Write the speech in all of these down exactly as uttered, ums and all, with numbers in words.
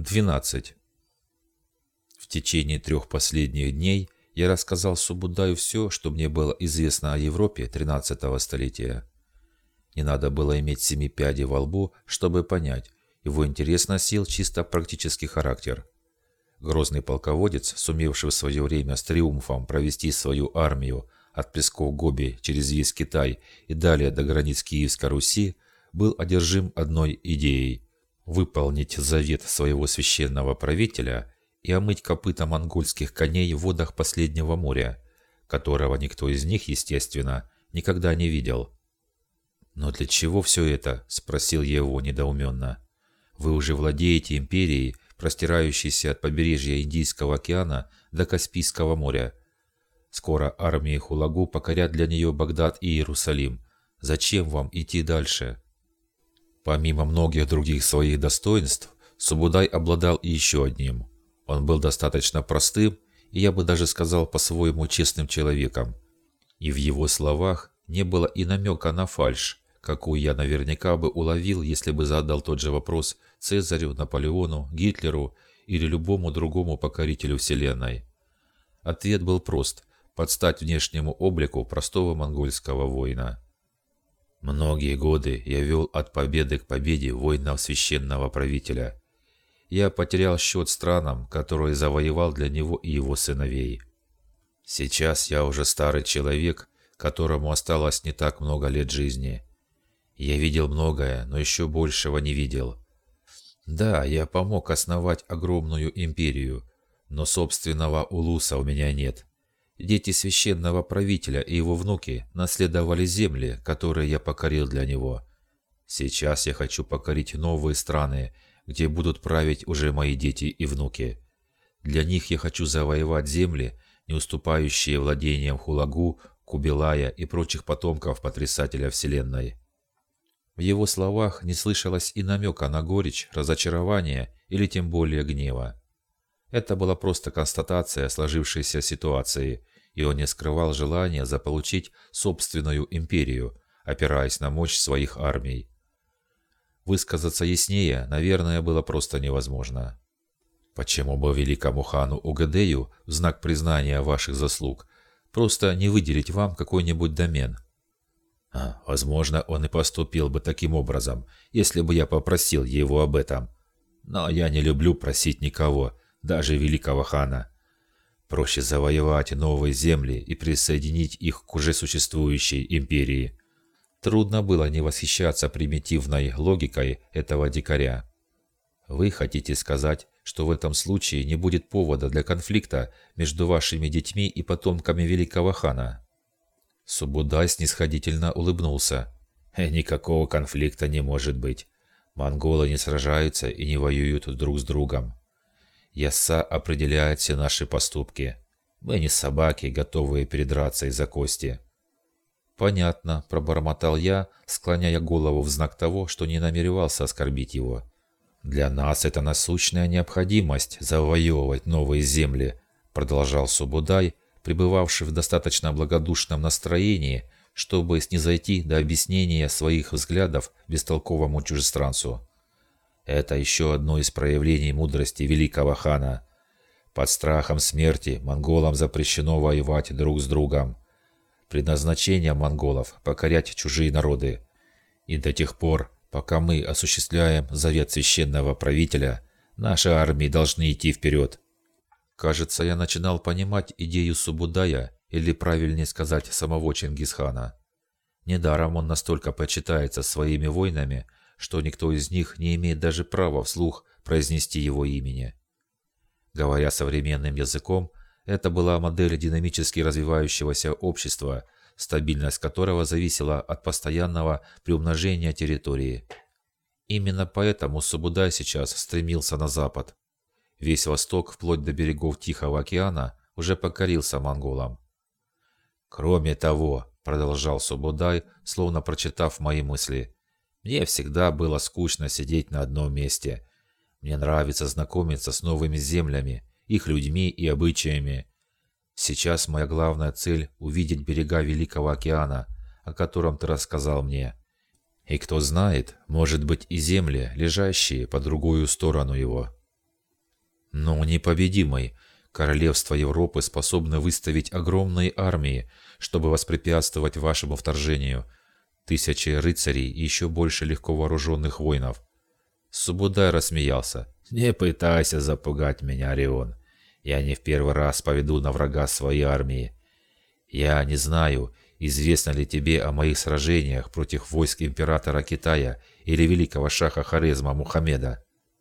двенадцать. В течение трех последних дней я рассказал Субудаю все, что мне было известно о Европе тринадцатого столетия. Не надо было иметь семи пядей во лбу, чтобы понять, его интерес носил чисто практический характер. Грозный полководец, сумевший в свое время с триумфом провести свою армию от песков Гоби через весь Китай и далее до границ Киевской Руси, был одержим одной идеей – выполнить завет своего священного правителя и омыть копыта монгольских коней в водах последнего моря, которого никто из них, естественно, никогда не видел. «Но для чего все это?» – спросил я его недоуменно. «Вы уже владеете империей, простирающейся от побережья Индийского океана до Каспийского моря. Скоро армии Хулагу покорят для нее Багдад и Иерусалим. Зачем вам идти дальше?» Помимо многих других своих достоинств, Субудай обладал и еще одним. Он был достаточно простым, и я бы даже сказал по-своему честным человеком. И в его словах не было и намека на фальшь, какую я наверняка бы уловил, если бы задал тот же вопрос Цезарю, Наполеону, Гитлеру или любому другому покорителю Вселенной. Ответ был прост – под стать внешнему облику простого монгольского воина. Многие годы я вел от победы к победе воинов священного правителя. Я потерял счет странам, которые завоевал для него и его сыновей. Сейчас я уже старый человек, которому осталось не так много лет жизни. Я видел многое, но еще большего не видел. Да, я помог основать огромную империю, но собственного улуса у меня нет. Дети священного правителя и его внуки наследовали земли, которые я покорил для него. Сейчас я хочу покорить новые страны, где будут править уже мои дети и внуки. Для них я хочу завоевать земли, не уступающие владениям Хулагу, Кубилая и прочих потомков потрясателя Вселенной. В его словах не слышалось и намека на горечь, разочарование или тем более гнева. Это была просто констатация сложившейся ситуации, и он не скрывал желания заполучить собственную империю, опираясь на мощь своих армий. Высказаться яснее, наверное, было просто невозможно. Почему бы великому хану Угадею в знак признания ваших заслуг просто не выделить вам какой-нибудь домен? А, возможно, он и поступил бы таким образом, если бы я попросил его об этом. Но я не люблю просить никого, даже великого хана. Проще завоевать новые земли и присоединить их к уже существующей империи. Трудно было не восхищаться примитивной логикой этого дикаря. Вы хотите сказать, что в этом случае не будет повода для конфликта между вашими детьми и потомками великого хана? Субудай снисходительно улыбнулся. Никакого конфликта не может быть. Монголы не сражаются и не воюют друг с другом. Ясса определяет все наши поступки. Мы не собаки, готовые передраться из-за кости. «Понятно», – пробормотал я, склоняя голову в знак того, что не намеревался оскорбить его. «Для нас это насущная необходимость завоевывать новые земли», – продолжал Субудай, пребывавший в достаточно благодушном настроении, чтобы снизойти до объяснения своих взглядов бестолковому чужестранцу. Это еще одно из проявлений мудрости великого хана. Под страхом смерти монголам запрещено воевать друг с другом. Предназначение монголов – покорять чужие народы. И до тех пор, пока мы осуществляем завет священного правителя, наши армии должны идти вперед. Кажется, я начинал понимать идею Субудая, или правильнее сказать, самого Чингисхана. Недаром он настолько почитается своими воинами, что никто из них не имеет даже права вслух произнести его имени. Говоря современным языком, это была модель динамически развивающегося общества, стабильность которого зависела от постоянного приумножения территории. Именно поэтому Субудай сейчас стремился на запад. Весь восток, вплоть до берегов Тихого океана, уже покорился монголам. «Кроме того», — продолжал Субудай, словно прочитав мои мысли, «мне всегда было скучно сидеть на одном месте. Мне нравится знакомиться с новыми землями, их людьми и обычаями. Сейчас моя главная цель – увидеть берега Великого океана, о котором ты рассказал мне. И кто знает, может быть и земли, лежащие по другую сторону его». Но непобедимый. Королевства Европы способны выставить огромные армии, чтобы воспрепятствовать вашему вторжению. Тысячи рыцарей и еще больше легко вооруженных воинов. Субудай рассмеялся. «Не пытайся запугать меня, Орион. Я не в первый раз поведу на врага свои армии. Я не знаю, известно ли тебе о моих сражениях против войск императора Китая или великого шаха Хорезма Мухаммеда».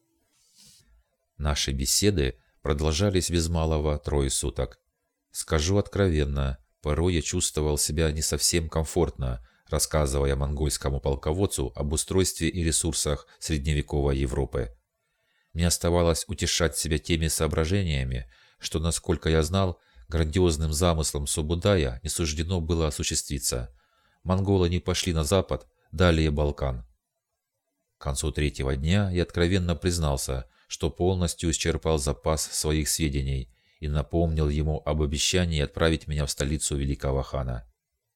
Наши беседы продолжались без малого трое суток. Скажу откровенно, порой я чувствовал себя не совсем комфортно, рассказывая монгольскому полководцу об устройстве и ресурсах средневековой Европы. Мне оставалось утешать себя теми соображениями, что, насколько я знал, грандиозным замыслом Субудая не суждено было осуществиться. Монголы не пошли на запад, далее Балкан. К концу третьего дня я откровенно признался, что полностью исчерпал запас своих сведений и напомнил ему об обещании отправить меня в столицу великого хана.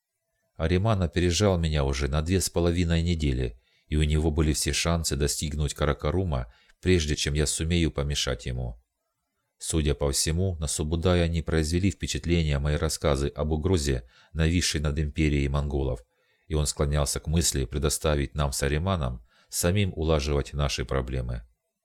Ариман опережал меня уже на две с половиной недели, и у него были все шансы достигнуть Каракарума, прежде чем я сумею помешать ему. Судя по всему, на Субудая не произвели впечатления мои рассказы об угрозе, нависшей над империей монголов, и он склонялся к мысли предоставить нам с Ариманом самим улаживать наши проблемы.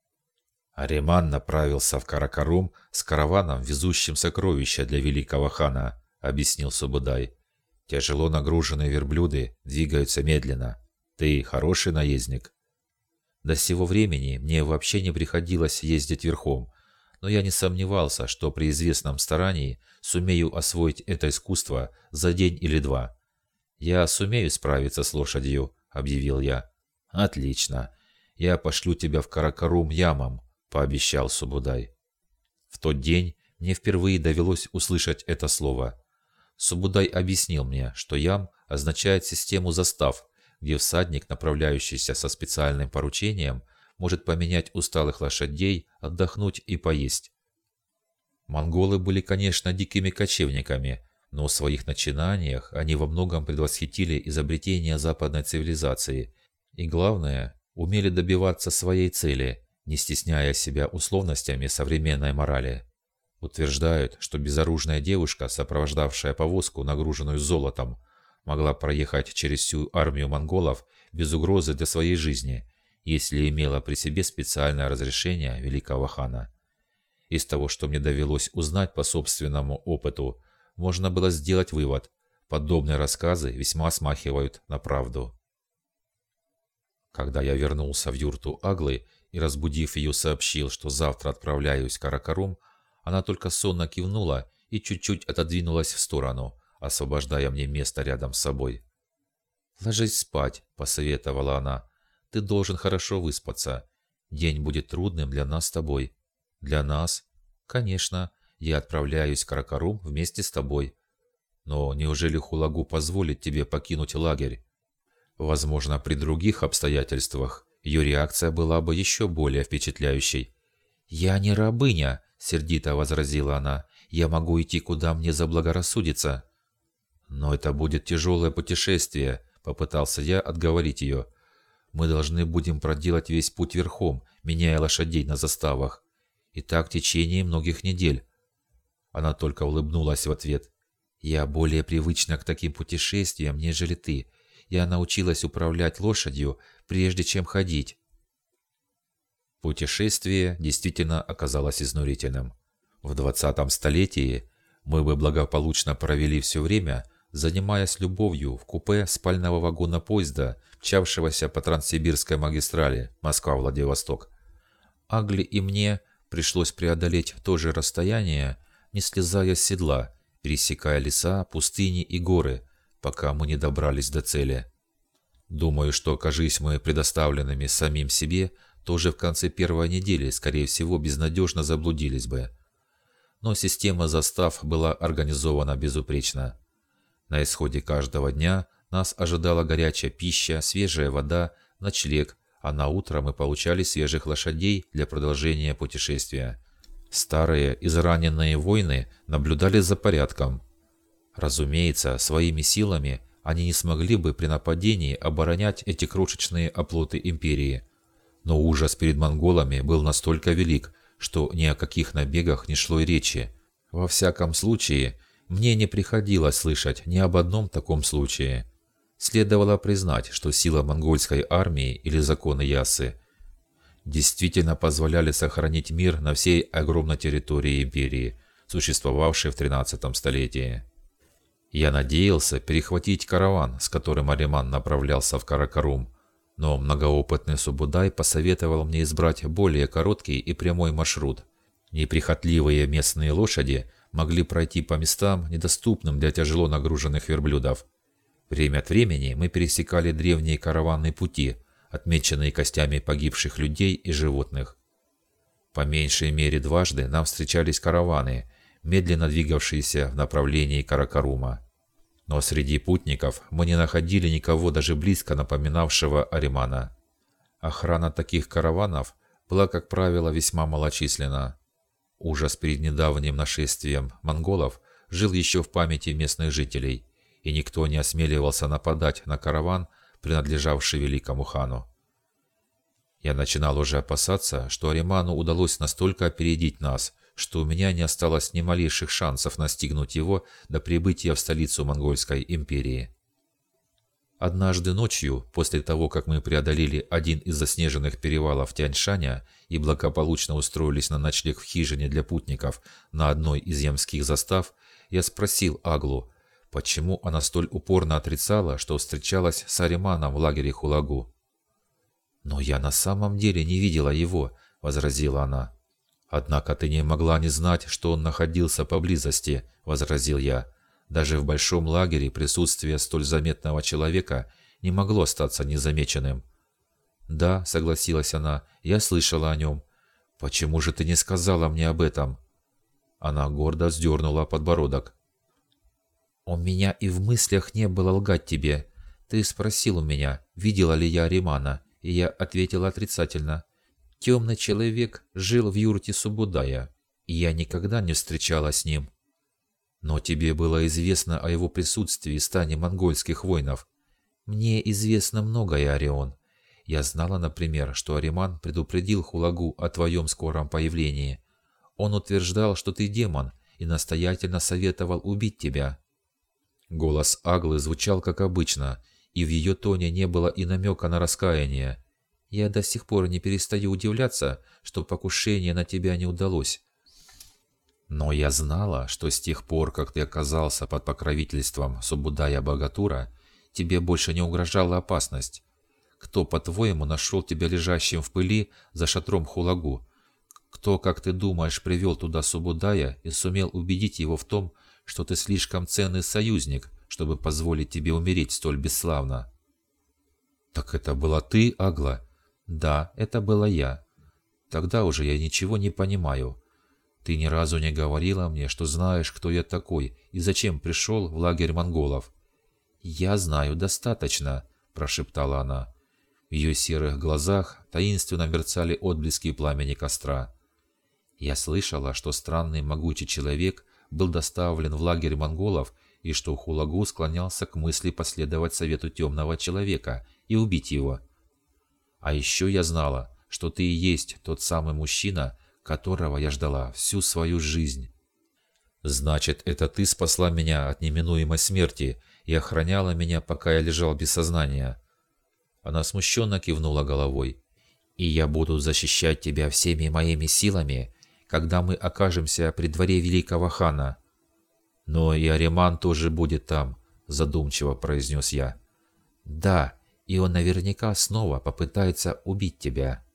Ариман направился в Каракарум с караваном, везущим сокровища для великого хана, объяснил Субудай. Тяжело нагруженные верблюды двигаются медленно. Ты хороший наездник. До сего времени мне вообще не приходилось ездить верхом, но я не сомневался, что при известном старании сумею освоить это искусство за день или два. «Я сумею справиться с лошадью», — объявил я. «Отлично. Я пошлю тебя в Каракарум ямам», — пообещал Субудай. В тот день мне впервые довелось услышать это слово. Субудай объяснил мне, что ям означает систему застав, где всадник, направляющийся со специальным поручением, может поменять усталых лошадей, отдохнуть и поесть. Монголы были, конечно, дикими кочевниками, но в своих начинаниях они во многом предвосхитили изобретения западной цивилизации и, главное, умели добиваться своей цели, не стесняя себя условностями современной морали. Утверждают, что безоружная девушка, сопровождавшая повозку, нагруженную золотом, могла проехать через всю армию монголов без угрозы для своей жизни, если имела при себе специальное разрешение великого хана. Из того, что мне довелось узнать по собственному опыту, можно было сделать вывод: подобные рассказы весьма смахивают на правду. Когда я вернулся в юрту Аглы и, разбудив ее, сообщил, что завтра отправляюсь в Каракарум, она только сонно кивнула и чуть-чуть отодвинулась в сторону, освобождая мне место рядом с собой. «Ложись спать», — посоветовала она. «Ты должен хорошо выспаться. День будет трудным для нас с тобой». «Для нас?» «Конечно, я отправляюсь в Каракарум вместе с тобой. Но неужели Хулагу позволит тебе покинуть лагерь?» Возможно, при других обстоятельствах ее реакция была бы еще более впечатляющей. «Я не рабыня», — сердито возразила она. «Я могу идти, куда мне заблагорассудится». «Но это будет тяжелое путешествие», — попытался я отговорить ее. «Мы должны будем проделать весь путь верхом, меняя лошадей на заставах. И так в течение многих недель». Она только улыбнулась в ответ. «Я более привычна к таким путешествиям, нежели ты. Я научилась управлять лошадью, прежде чем ходить». Путешествие действительно оказалось изнурительным. В двадцатом столетии мы бы благополучно провели все время, занимаясь любовью в купе спального вагона поезда, мчавшегося по Транссибирской магистрали Москва-Владивосток. Агле и мне пришлось преодолеть то же расстояние, не слезая с седла, пересекая леса, пустыни и горы, пока мы не добрались до цели. Думаю, что, окажись мы предоставленными самим себе, тоже в конце первой недели, скорее всего, безнадежно заблудились бы. Но система застав была организована безупречно. На исходе каждого дня нас ожидала горячая пища, свежая вода, ночлег, а на утро мы получали свежих лошадей для продолжения путешествия. Старые израненные воины наблюдали за порядком. Разумеется, своими силами они не смогли бы при нападении оборонять эти крошечные оплоты империи. Но ужас перед монголами был настолько велик, что ни о каких набегах не шло и речи. Во всяком случае, мне не приходилось слышать ни об одном таком случае. Следовало признать, что сила монгольской армии или законы Яссы действительно позволяли сохранить мир на всей огромной территории империи, существовавшей в тринадцатом столетии. Я надеялся перехватить караван, с которым Ариман направлялся в Каракарум, но многоопытный Субудай посоветовал мне избрать более короткий и прямой маршрут. Неприхотливые местные лошади могли пройти по местам, недоступным для тяжело нагруженных верблюдов. Время от времени мы пересекали древние караванные пути, отмеченные костями погибших людей и животных. По меньшей мере дважды нам встречались караваны, медленно двигавшиеся в направлении Каракарума. Но среди путников мы не находили никого даже близко напоминавшего Аримана. Охрана таких караванов была, как правило, весьма малочисленна. Ужас перед недавним нашествием монголов жил еще в памяти местных жителей, и никто не осмеливался нападать на караван, принадлежавший великому хану. Я начинал уже опасаться, что Ариману удалось настолько опередить нас, что у меня не осталось ни малейших шансов настигнуть его до прибытия в столицу Монгольской империи. Однажды ночью, после того, как мы преодолели один из заснеженных перевалов Тяньшаня и благополучно устроились на ночлег в хижине для путников на одной из ямских застав, я спросил Аглу, почему она столь упорно отрицала, что встречалась с Ариманом в лагере Хулагу. «Но я на самом деле не видела его», — возразила она. «Однако ты не могла не знать, что он находился поблизости», — возразил я. «Даже в большом лагере присутствие столь заметного человека не могло остаться незамеченным». «Да», — согласилась она, — «я слышала о нем. Почему же ты не сказала мне об этом?» Она гордо вздернула подбородок. «У меня и в мыслях не было лгать тебе. Ты спросил у меня, видела ли я Аримана, и я ответила отрицательно. Темный человек жил в юрте Субудая, и я никогда не встречалась с ним. Но тебе было известно о его присутствии в стане монгольских воинов. Мне известно многое, Орион. Я знала, например, что Ариман предупредил Хулагу о твоем скором появлении. Он утверждал, что ты демон, и настоятельно советовал убить тебя». Голос Аглы звучал как обычно, и в ее тоне не было и намека на раскаяние. «Я до сих пор не перестаю удивляться, что покушение на тебя не удалось. Но я знала, что с тех пор, как ты оказался под покровительством Субудая Богатура, тебе больше не угрожала опасность. Кто, по-твоему, нашел тебя лежащим в пыли за шатром Хулагу? Кто, как ты думаешь, привел туда Субудая и сумел убедить его в том, что ты слишком ценный союзник, чтобы позволить тебе умереть столь бесславно?» «Так это была ты, Агла?» «Да, это была я. Тогда уже я ничего не понимаю. Ты ни разу не говорила мне, что знаешь, кто я такой и зачем пришел в лагерь монголов». «Я знаю достаточно», – прошептала она. В ее серых глазах таинственно мерцали отблески пламени костра. «Я слышала, что странный могучий человек был доставлен в лагерь монголов и что Хулагу склонялся к мысли последовать совету темного человека и убить его. А еще я знала, что ты и есть тот самый мужчина, которого я ждала всю свою жизнь». «Значит, это ты спасла меня от неминуемой смерти и охраняла меня, пока я лежал без сознания?» Она смущенно кивнула головой. «И я буду защищать тебя всеми моими силами, когда мы окажемся при дворе великого хана». «Но и Ариман тоже будет там», – задумчиво произнес я. «Да, и он наверняка снова попытается убить тебя».